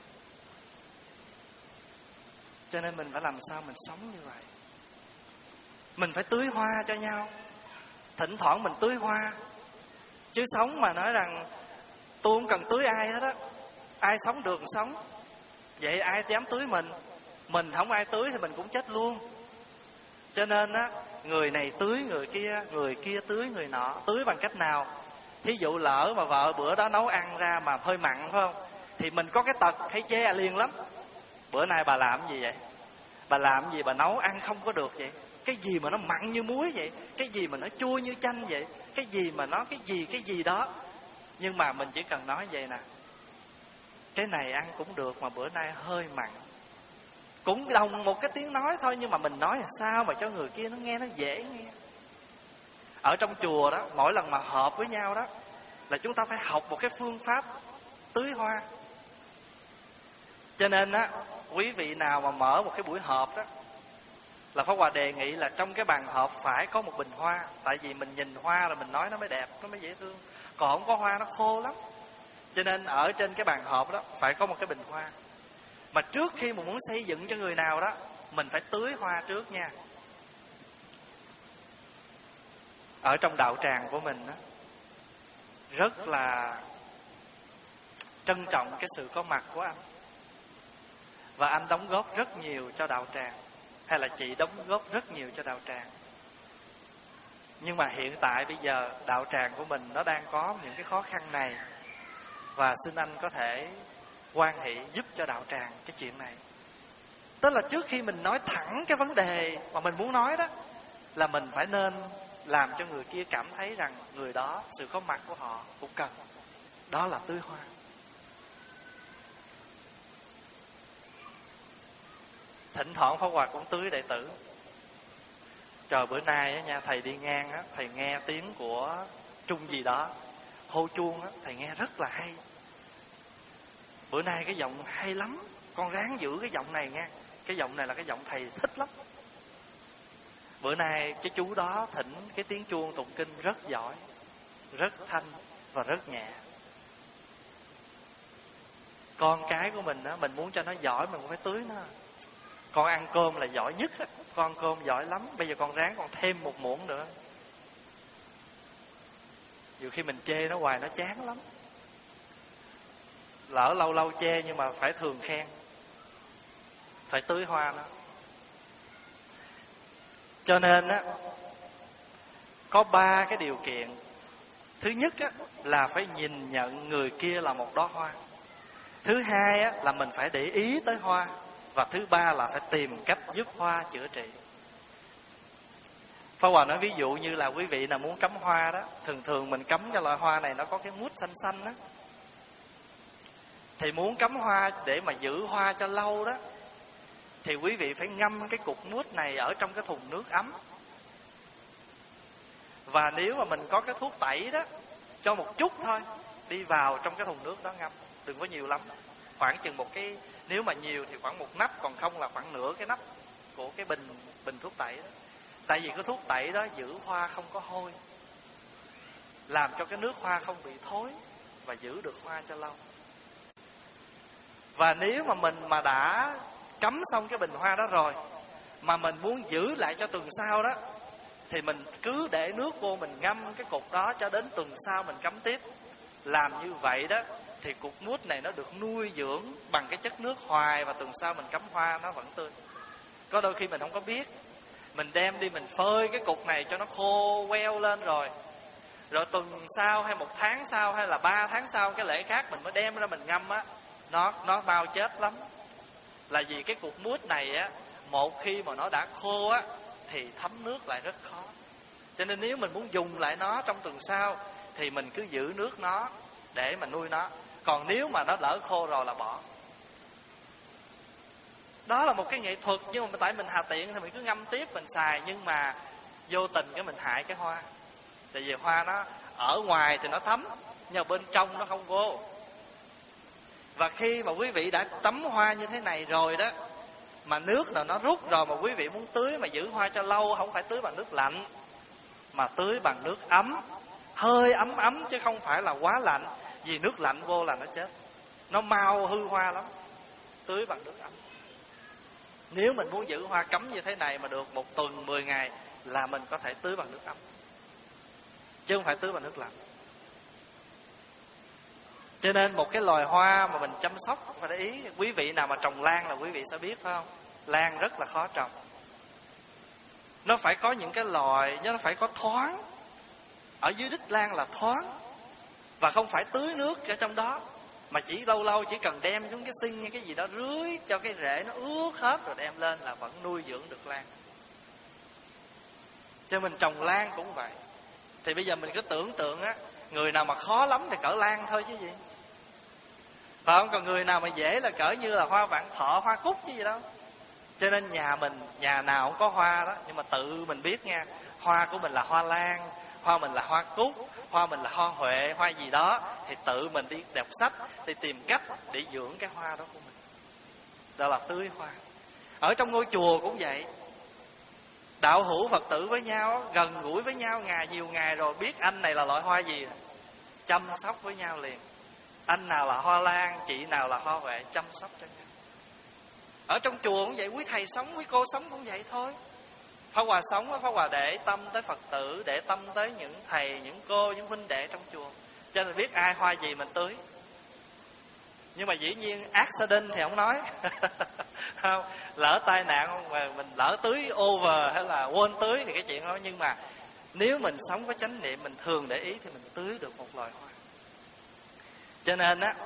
Cho nên mình phải làm sao mình sống như vậy. Mình phải tưới hoa cho nhau. Thỉnh thoảng mình tưới hoa. Chứ sống mà nói rằng tôi không cần tưới ai hết á, ai sống được sống, vậy ai dám tưới mình? Mình không ai tưới thì mình cũng chết luôn. Cho nên á, người này tưới người kia, người kia tưới người nọ. Tưới bằng cách nào? Thí dụ lỡ mà vợ bữa đó nấu ăn ra mà hơi mặn, phải không? Thì mình có cái tật thấy chê liền lắm. Bữa nay bà làm gì vậy? Bà làm gì bà nấu ăn không có được vậy? Cái gì mà nó mặn như muối vậy? Cái gì mà nó chua như chanh vậy? Cái gì mà nó cái gì cái gì đó? Nhưng mà mình chỉ cần nói vậy nè, cái này ăn cũng được mà bữa nay hơi mặn. Cũng đồng một cái tiếng nói thôi, nhưng mà mình nói làm sao mà cho người kia nó nghe nó dễ nghe. Ở trong chùa đó, mỗi lần mà họp với nhau đó, là chúng ta phải học một cái phương pháp tưới hoa. Cho nên á, quý vị nào mà mở một cái buổi họp đó, là Pháp Hòa đề nghị là trong cái bàn họp phải có một bình hoa. Tại vì mình nhìn hoa rồi mình nói nó mới đẹp, nó mới dễ thương. Còn không có hoa nó khô lắm. Cho nên ở trên cái bàn họp đó phải có một cái bình hoa. Mà trước khi mà muốn xây dựng cho người nào đó, mình phải tưới hoa trước nha. Ở trong đạo tràng của mình đó, rất là trân trọng cái sự có mặt của anh. Và anh đóng góp rất nhiều cho đạo tràng, hay là chị đóng góp rất nhiều cho đạo tràng. Nhưng mà hiện tại bây giờ đạo tràng của mình nó đang có những cái khó khăn này, và xin anh có thể hoan hỷ giúp cho đạo tràng cái chuyện này. Tức là trước khi mình nói thẳng cái vấn đề mà mình muốn nói đó, là mình phải nên làm cho người kia cảm thấy rằng người đó, sự có mặt của họ cũng cần. Đó là tưới hoa. Thỉnh thoảng Pháp Hòa cũng tưới đệ tử. Trời, bữa nay á nha, thầy đi ngang á, thầy nghe tiếng của Trung gì đó hô chuông á, thầy nghe rất là hay. Bữa nay cái giọng hay lắm, con ráng giữ cái giọng này nha. Cái giọng này là cái giọng thầy thích lắm. Bữa nay cái chú đó thỉnh cái tiếng chuông tụng kinh rất giỏi, rất thanh và rất nhẹ. Con cái của mình á, mình muốn cho nó giỏi mình cũng phải tưới nó. Con ăn cơm là giỏi nhất á, con cơm giỏi lắm, bây giờ con ráng con thêm một muỗng nữa. Nhiều khi mình chê nó hoài nó chán lắm. Lỡ lâu lâu chê nhưng mà phải thường khen, phải tưới hoa nó. Cho nên á, có ba cái điều kiện. Thứ nhất á, là phải nhìn nhận người kia là một đóa hoa. Thứ hai á, là mình phải để ý tới hoa. Và thứ ba là phải tìm cách giúp hoa chữa trị. Pháp Hòa nói ví dụ như là quý vị nào muốn cắm hoa đó, thường thường mình cắm cái loại hoa này nó có cái mút xanh xanh đó. Thì muốn cắm hoa để mà giữ hoa cho lâu đó, thì quý vị phải ngâm cái cục mút này ở trong cái thùng nước ấm. Và nếu mà mình có cái thuốc tẩy đó, cho một chút thôi, đi vào trong cái thùng nước đó ngâm. Đừng có nhiều lắm, khoảng chừng một cái, nếu mà nhiều thì khoảng một nắp, còn không là khoảng nửa cái nắp của cái bình bình thuốc tẩy đó. Tại vì cái thuốc tẩy đó giữ hoa không có hôi, làm cho cái nước hoa không bị thối và giữ được hoa cho lâu. Và nếu mà mình mà đã cắm xong cái bình hoa đó rồi, mà mình muốn giữ lại cho tuần sau đó, thì mình cứ để nước vô, mình ngâm cái cục đó cho đến tuần sau mình cắm tiếp. Làm như vậy đó thì cục mút này nó được nuôi dưỡng bằng cái chất nước hoài, và tuần sau mình cắm hoa nó vẫn tươi. Có đôi khi mình không có biết, mình đem đi mình phơi cái cục này cho nó khô queo lên rồi, rồi tuần sau hay một tháng sau hay là ba tháng sau cái lễ khác mình mới đem ra mình ngâm á, nó nó mau chết lắm. Là vì cái cục mút này á, một khi mà nó đã khô á thì thấm nước lại rất khó. Cho nên nếu mình muốn dùng lại nó trong tuần sau thì mình cứ giữ nước nó để mà nuôi nó. Còn nếu mà nó lỡ khô rồi là bỏ. Đó là một cái nghệ thuật, nhưng mà tại mình hà tiện thì mình cứ ngâm tiếp mình xài, nhưng mà vô tình cái mình hại cái hoa. Tại vì hoa nó ở ngoài thì nó thấm, nhưng mà bên trong nó không vô. Và khi mà quý vị đã tắm hoa như thế này rồi đó, mà nước là nó rút rồi, mà quý vị muốn tưới mà giữ hoa cho lâu, không phải tưới bằng nước lạnh, mà tưới bằng nước ấm, hơi ấm ấm chứ không phải là quá lạnh. Vì nước lạnh vô là nó chết, nó mau hư hoa lắm. Tưới bằng nước ấm. Nếu mình muốn giữ hoa cắm như thế này mà được một tuần, mười ngày, là mình có thể tưới bằng nước ấm, chứ không phải tưới bằng nước lạnh. Cho nên một cái loài hoa mà mình chăm sóc phải để ý. Quý vị nào mà trồng lan là quý vị sẽ biết, phải không? Lan rất là khó trồng. Nó phải có những cái loài, nó phải có thoáng. Ở dưới đít lan là thoáng, và không phải tưới nước ở trong đó, mà chỉ lâu lâu chỉ cần đem xuống cái xinh hay cái gì đó rưới cho cái rễ nó ướt hết rồi đem lên là vẫn nuôi dưỡng được lan. Cho mình trồng lan cũng vậy. Thì bây giờ mình cứ tưởng tượng á, người nào mà khó lắm thì cỡ lan thôi chứ gì, phải không? Còn người nào mà dễ là cỡ như là hoa vạn thọ, hoa cúc chứ gì đâu. Cho nên nhà mình, nhà nào cũng có hoa đó, nhưng mà tự mình biết nha, hoa của mình là hoa lan, hoa mình là hoa cúc, hoa mình là hoa huệ, hoa gì đó, thì tự mình đi đọc sách thì tìm cách để dưỡng cái hoa đó của mình. Đó là tưới hoa. Ở trong ngôi chùa cũng vậy. Đạo hữu Phật tử với nhau, gần gũi với nhau ngày nhiều ngày rồi, biết anh này là loại hoa gì, chăm sóc với nhau liền. Anh nào là hoa lan, chị nào là hoa huệ, chăm sóc cho nhau. Ở trong chùa cũng vậy, quý thầy sống, quý cô sống cũng vậy thôi. Pháp Hòa sống, Pháp Hòa để tâm tới Phật tử, để tâm tới những thầy, những cô, những huynh đệ trong chùa, cho nên biết ai hoa gì mình tưới. Nhưng mà dĩ nhiên accident thì không nói không, lỡ tai nạn mà mình lỡ tưới over hay là quên tưới thì cái chuyện đó. Nhưng mà nếu mình sống có chánh niệm, mình thường để ý thì mình tưới được một loài hoa. Cho nên á,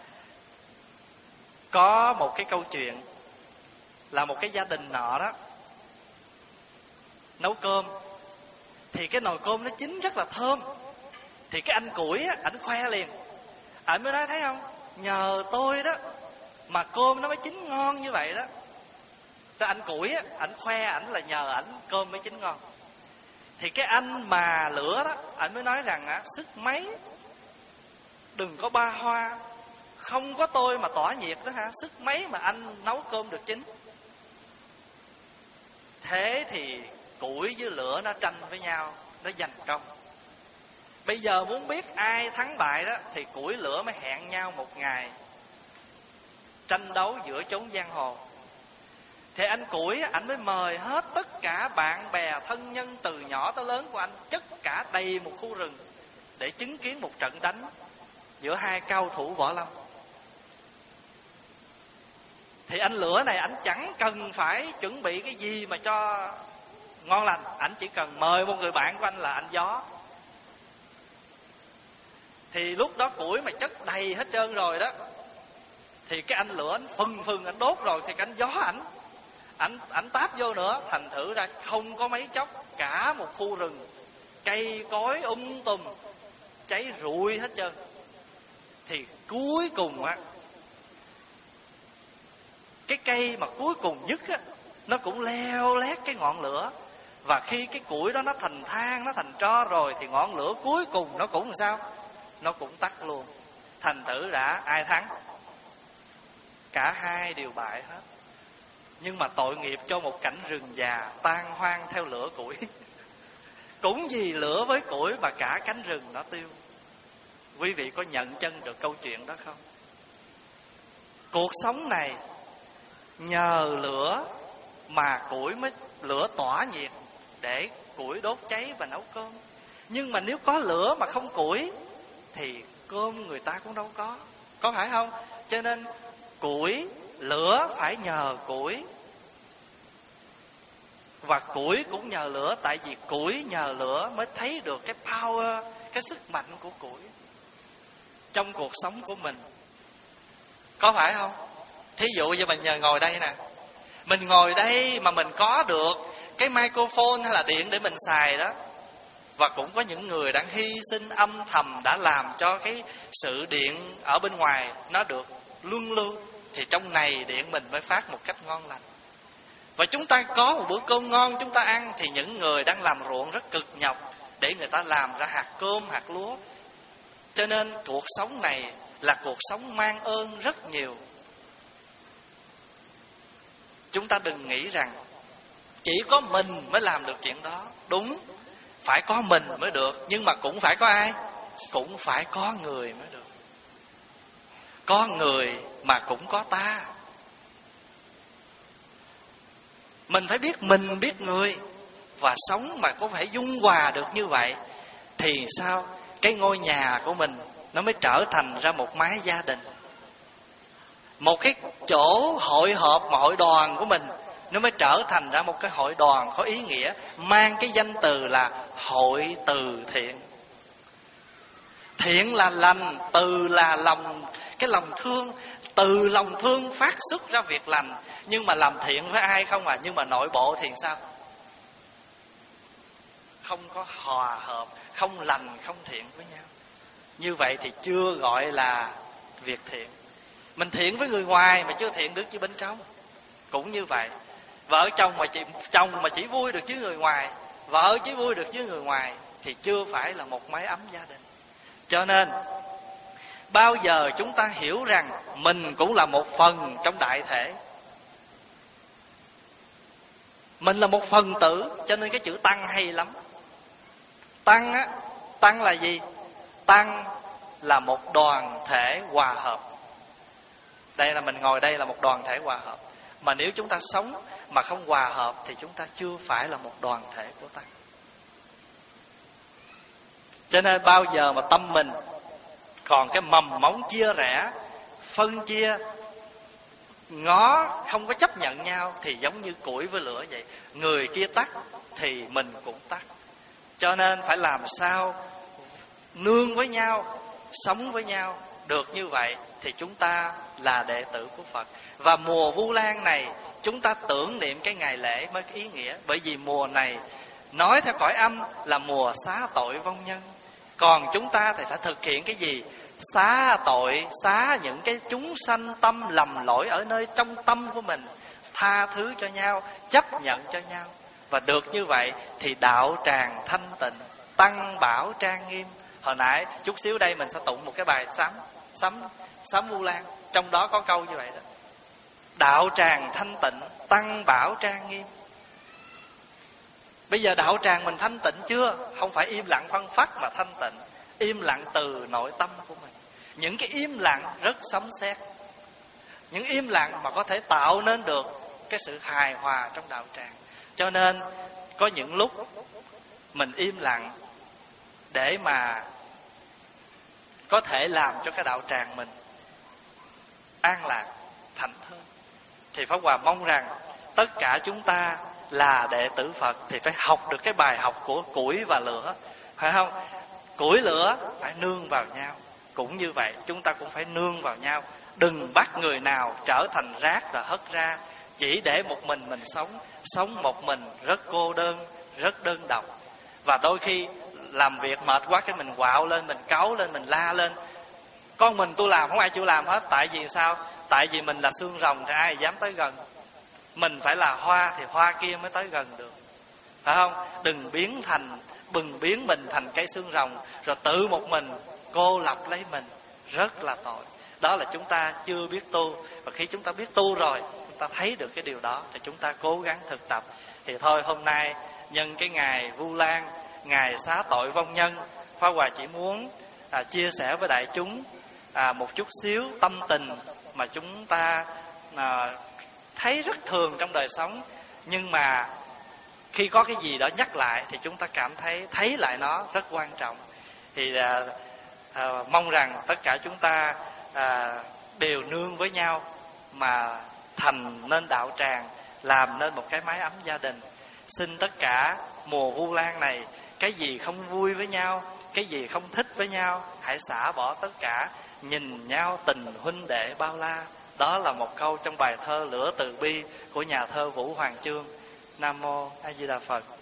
có một cái câu chuyện là một cái gia đình nọ đó nấu cơm, thì cái nồi cơm nó chín rất là thơm. Thì cái anh củi á, ảnh khoe liền, ảnh mới nói thấy không, nhờ tôi đó mà cơm nó mới chín ngon như vậy đó. Cái anh củi á, ảnh khoe ảnh là nhờ ảnh cơm mới chín ngon. Thì cái anh mà lửa đó, ảnh mới nói rằng á, sức mấy đừng có ba hoa, không có tôi mà tỏa nhiệt đó hả, sức mấy mà anh nấu cơm được chín. Thế thì củi với lửa nó tranh với nhau, nó giành công. Bây giờ muốn biết ai thắng bại đó, thì củi lửa mới hẹn nhau một ngày tranh đấu giữa chốn giang hồ. Thì anh củi anh mới mời hết tất cả bạn bè thân nhân từ nhỏ tới lớn của anh, chất cả đầy một khu rừng để chứng kiến một trận đánh giữa hai cao thủ võ lâm. Thì anh lửa này anh chẳng cần phải chuẩn bị cái gì mà cho ngon lành, anh chỉ cần mời một người bạn của anh là anh gió. Thì lúc đó củi mà chất đầy hết trơn rồi đó, thì cái anh lửa anh phừng phừng anh đốt rồi, thì cái anh gió ảnh ảnh ảnh táp vô nữa, thành thử ra không có mấy chốc cả một khu rừng cây cối um tùm cháy rụi hết trơn. Thì cuối cùng á, cái cây mà cuối cùng nhất á, nó cũng leo lét cái ngọn lửa. Và khi cái củi đó nó thành than, nó thành tro rồi, thì ngọn lửa cuối cùng nó cũng làm sao? Nó cũng tắt luôn. Thành thử đã ai thắng? Cả hai đều bại hết. Nhưng mà tội nghiệp cho một cảnh rừng già tan hoang theo lửa củi. Cũng vì lửa với củi mà cả cánh rừng nó tiêu. Quý vị có nhận chân được câu chuyện đó không? Cuộc sống này nhờ lửa mà củi mới lửa tỏa nhiệt để củi đốt cháy và nấu cơm. Nhưng mà nếu có lửa mà không củi thì cơm người ta cũng đâu có, có phải không? Cho nên củi, lửa phải nhờ củi, và củi cũng nhờ lửa. Tại vì củi nhờ lửa mới thấy được cái power, cái sức mạnh của củi trong cuộc sống của mình, có phải không? Thí dụ như mình nhờ ngồi đây nè, mình ngồi đây mà mình có được cái microphone hay là điện để mình xài đó. Và cũng có những người đang hy sinh âm thầm đã làm cho cái sự điện ở bên ngoài nó được luân lưu. Thì trong này điện mình mới phát một cách ngon lành. Và chúng ta có một bữa cơm ngon chúng ta ăn, thì những người đang làm ruộng rất cực nhọc để người ta làm ra hạt cơm, hạt lúa. Cho nên cuộc sống này là cuộc sống mang ơn rất nhiều. Chúng ta đừng nghĩ rằng chỉ có mình mới làm được chuyện đó. Đúng, phải có mình mới được, nhưng mà cũng phải có ai? Cũng phải có người mới được. Có người mà cũng có ta. Mình phải biết mình, biết người, và sống mà có phải dung hòa được như vậy, thì sao? Cái ngôi nhà của mình nó mới trở thành ra một mái gia đình. Một cái chỗ hội họp mà hội đoàn của mình nó mới trở thành ra một cái hội đoàn có ý nghĩa, mang cái danh từ là hội từ thiện. Thiện là lành, từ là lòng, cái lòng thương. Từ lòng thương phát xuất ra việc lành. Nhưng mà làm thiện với ai không à? Nhưng mà nội bộ thì sao? Không có hòa hợp, không lành, không thiện với nhau. Như vậy thì chưa gọi là việc thiện. Mình thiện với người ngoài mà chưa thiện được với bên trong. Cũng như vậy, vợ chồng mà chỉ, chồng mà chỉ vui được với người ngoài, vợ chỉ vui được với người ngoài, thì chưa phải là một mái ấm gia đình. Cho nên bao giờ chúng ta hiểu rằng mình cũng là một phần trong đại thể, mình là một phần tử. Cho nên cái chữ tăng hay lắm. Tăng á, tăng là gì? Tăng là một đoàn thể hòa hợp. Đây là mình ngồi đây là một đoàn thể hòa hợp. Mà nếu chúng ta sống mà không hòa hợp thì chúng ta chưa phải là một đoàn thể của tăng. Cho nên bao giờ mà tâm mình còn cái mầm móng chia rẽ, phân chia, ngó không có chấp nhận nhau, thì giống như củi với lửa vậy. Người kia tắt thì mình cũng tắt. Cho nên phải làm sao nương với nhau, sống với nhau được như vậy thì chúng ta là đệ tử của Phật. Và mùa Vu Lan này chúng ta tưởng niệm cái ngày lễ mới có ý nghĩa. Bởi vì mùa này nói theo cõi âm là mùa xá tội vong nhân. Còn chúng ta thì phải thực hiện cái gì? Xá tội, xá những cái chúng sanh tâm lầm lỗi ở nơi trong tâm của mình, tha thứ cho nhau, chấp nhận cho nhau. Và được như vậy thì đạo tràng thanh tịnh, tăng bảo trang nghiêm. Hồi nãy chút xíu đây mình sẽ tụng một cái bài sám sám sám Vu Lan, trong đó có câu như vậy đó: đạo tràng thanh tịnh, tăng bảo trang nghiêm. Bây giờ đạo tràng mình thanh tịnh chưa? Không phải im lặng phân phát mà thanh tịnh, im lặng từ nội tâm của mình. Những cái im lặng rất sấm sét, những im lặng mà có thể tạo nên được cái sự hài hòa trong đạo tràng. Cho nên có những lúc mình im lặng để mà có thể làm cho cái đạo tràng mình an lạc, thảnh thơi. Thì Pháp Hòa mong rằng tất cả chúng ta là đệ tử Phật thì phải học được cái bài học của củi và lửa, phải không? Củi lửa phải nương vào nhau. Cũng như vậy, chúng ta cũng phải nương vào nhau. Đừng bắt người nào trở thành rác rồi hất ra, chỉ để một mình mình sống. Sống một mình rất cô đơn, rất đơn độc. Và đôi khi làm việc mệt quá cái mình quạo lên, mình cáu lên, mình la lên. Con mình tôi làm, không ai chịu làm hết. Tại vì sao? Tại vì mình là xương rồng thì ai dám tới gần. Mình phải là hoa thì hoa kia mới tới gần được, phải không? Đừng biến thành Đừng biến mình thành cái xương rồng rồi tự một mình cô lập lấy mình, rất là tội. Đó là chúng ta chưa biết tu. Và khi chúng ta biết tu rồi, chúng ta thấy được cái điều đó thì chúng ta cố gắng thực tập. Thì thôi, hôm nay nhân cái ngày Vu Lan, ngày xá tội vong nhân, Pháp Hòa chỉ muốn à, chia sẻ với đại chúng à, một chút xíu tâm tình mà chúng ta à, thấy rất thường trong đời sống, nhưng mà khi có cái gì đó nhắc lại thì chúng ta cảm thấy thấy lại nó rất quan trọng. Thì à, à, mong rằng tất cả chúng ta à, đều nương với nhau mà thành nên đạo tràng, làm nên một cái mái ấm gia đình. Xin tất cả mùa Vu Lan này, cái gì không vui với nhau, cái gì không thích với nhau, hãy xả bỏ tất cả, nhìn nhau tình huynh đệ bao la. Đó là một câu trong bài thơ Lửa Từ Bi của nhà thơ Vũ Hoàng Chương. Nam Mô A Di Đà Phật.